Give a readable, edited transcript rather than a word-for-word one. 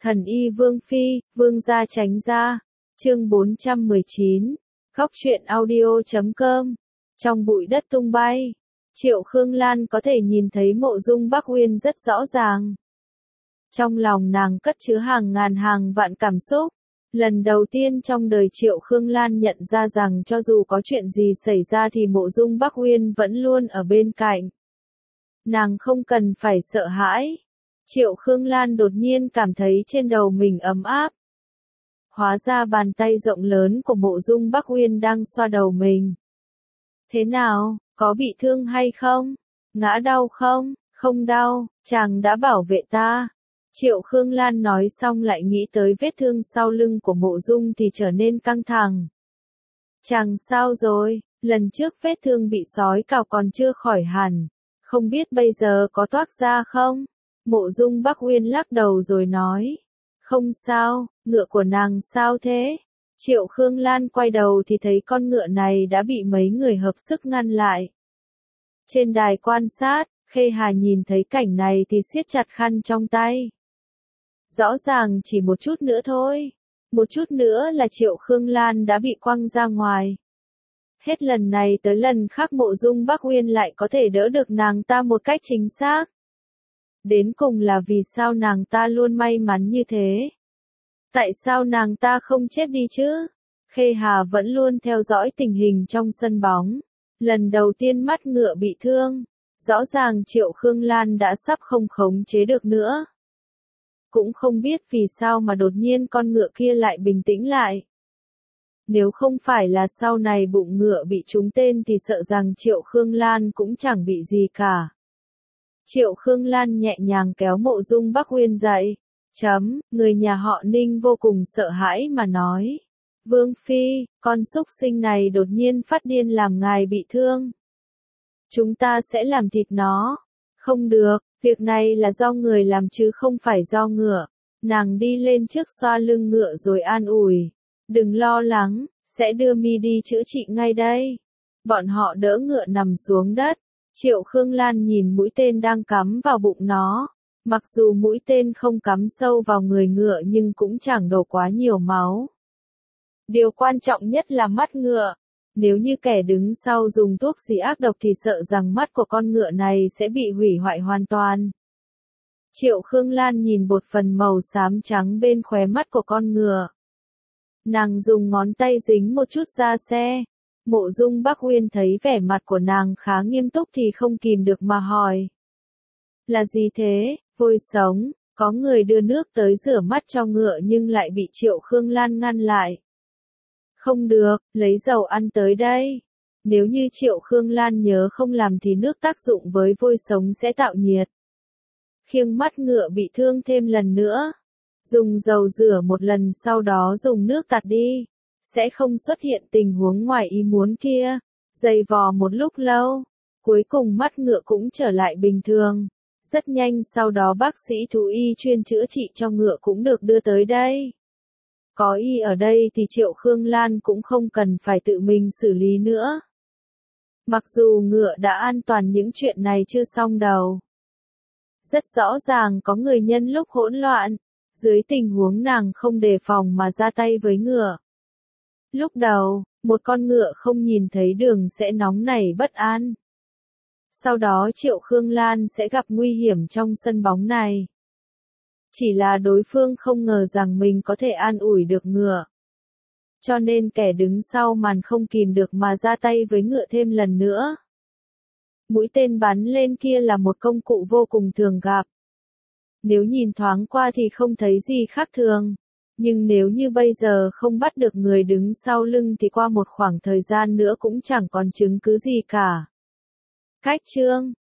Thần y Vương Phi, Vương gia tránh ra. Chương 419. Góc truyện audio.com. Trong bụi đất tung bay, Triệu Khương Lan có thể nhìn thấy mộ dung Bắc Uyên rất rõ ràng. Trong lòng nàng cất chứa hàng ngàn hàng vạn cảm xúc. Lần đầu tiên trong đời Triệu Khương Lan nhận ra rằng cho dù có chuyện gì xảy ra thì mộ dung Bắc Uyên vẫn luôn ở bên cạnh. Nàng không cần phải sợ hãi. Triệu Khương Lan đột nhiên cảm thấy trên đầu mình ấm áp. Hóa ra bàn tay rộng lớn của mộ dung Bắc Uyên đang xoa đầu mình. Thế nào, có bị thương hay không? Ngã đau không? Không đau, chàng đã bảo vệ ta. Triệu Khương Lan nói xong lại nghĩ tới vết thương sau lưng của mộ dung thì trở nên căng thẳng. Chàng sao rồi? Lần trước vết thương bị sói cào còn chưa khỏi hẳn. Không biết bây giờ có toát ra không? Mộ dung Bắc Uyên lắc đầu rồi nói. Không sao, ngựa của nàng sao thế? Triệu Khương Lan quay đầu thì thấy con ngựa này đã bị mấy người hợp sức ngăn lại. Trên đài quan sát, Khê Hà nhìn thấy cảnh này thì siết chặt khăn trong tay. Rõ ràng chỉ một chút nữa thôi. Một chút nữa là Triệu Khương Lan đã bị quăng ra ngoài. Hết lần này tới lần khác mộ dung Bắc Uyên lại có thể đỡ được nàng ta một cách chính xác. Đến cùng là vì sao nàng ta luôn may mắn như thế? Tại sao nàng ta không chết đi chứ? Khê Hà vẫn luôn theo dõi tình hình trong sân bóng. Lần đầu tiên mắt ngựa bị thương. Rõ ràng Triệu Khương Lan đã sắp không khống chế được nữa. Cũng không biết vì sao mà đột nhiên con ngựa kia lại bình tĩnh lại. Nếu không phải là sau này bụng ngựa bị trúng tên thì sợ rằng Triệu Khương Lan cũng chẳng bị gì cả. Triệu Khương Lan nhẹ nhàng kéo mộ dung Bắc Uyên dậy. Người nhà họ Ninh vô cùng sợ hãi mà nói. Vương Phi, con súc sinh này đột nhiên phát điên làm ngài bị thương. Chúng ta sẽ làm thịt nó. Không được, việc này là do người làm chứ không phải do ngựa. Nàng đi lên trước xoa lưng ngựa rồi an ủi. Đừng lo lắng, sẽ đưa mi đi chữa trị ngay đây. Bọn họ đỡ ngựa nằm xuống đất. Triệu Khương Lan nhìn mũi tên đang cắm vào bụng nó. Mặc dù mũi tên không cắm sâu vào người ngựa nhưng cũng chẳng đổ quá nhiều máu. Điều quan trọng nhất là mắt ngựa. Nếu như kẻ đứng sau dùng thuốc gì ác độc thì sợ rằng mắt của con ngựa này sẽ bị hủy hoại hoàn toàn. Triệu Khương Lan nhìn bột phần màu xám trắng bên khóe mắt của con ngựa. Nàng dùng ngón tay dính một chút da xe. Mộ dung Bắc Uyên thấy vẻ mặt của nàng khá nghiêm túc thì không kìm được mà hỏi. Là gì thế, vôi sống? Có người đưa nước tới rửa mắt cho ngựa nhưng lại bị Triệu Khương Lan ngăn lại. Không được, lấy dầu ăn tới đây. Nếu như Triệu Khương Lan nhớ không làm thì nước tác dụng với vôi sống sẽ tạo nhiệt. Khiêng mắt ngựa bị thương thêm lần nữa. Dùng dầu rửa một lần sau đó dùng nước tạt đi. Sẽ không xuất hiện tình huống ngoài ý muốn kia. Giày vò một lúc lâu. Cuối cùng mắt ngựa cũng trở lại bình thường. Rất nhanh sau đó bác sĩ thú y chuyên chữa trị cho ngựa cũng được đưa tới đây. Có y ở đây thì Triệu Khương Lan cũng không cần phải tự mình xử lý nữa. Mặc dù ngựa đã an toàn những chuyện này chưa xong đâu. Rất rõ ràng có người nhân lúc hỗn loạn. Dưới tình huống nàng không đề phòng mà ra tay với ngựa. Lúc đầu, một con ngựa không nhìn thấy đường sẽ nóng nảy bất an. Sau đó Triệu Khương Lan sẽ gặp nguy hiểm trong sân bóng này. Chỉ là đối phương không ngờ rằng mình có thể an ủi được ngựa. Cho nên kẻ đứng sau màn không kìm được mà ra tay với ngựa thêm lần nữa. Mũi tên bắn lên kia là một công cụ vô cùng thường gặp. Nếu nhìn thoáng qua thì không thấy gì khác thường. Nhưng nếu như bây giờ không bắt được người đứng sau lưng thì qua một khoảng thời gian nữa cũng chẳng còn chứng cứ gì cả. Cách chương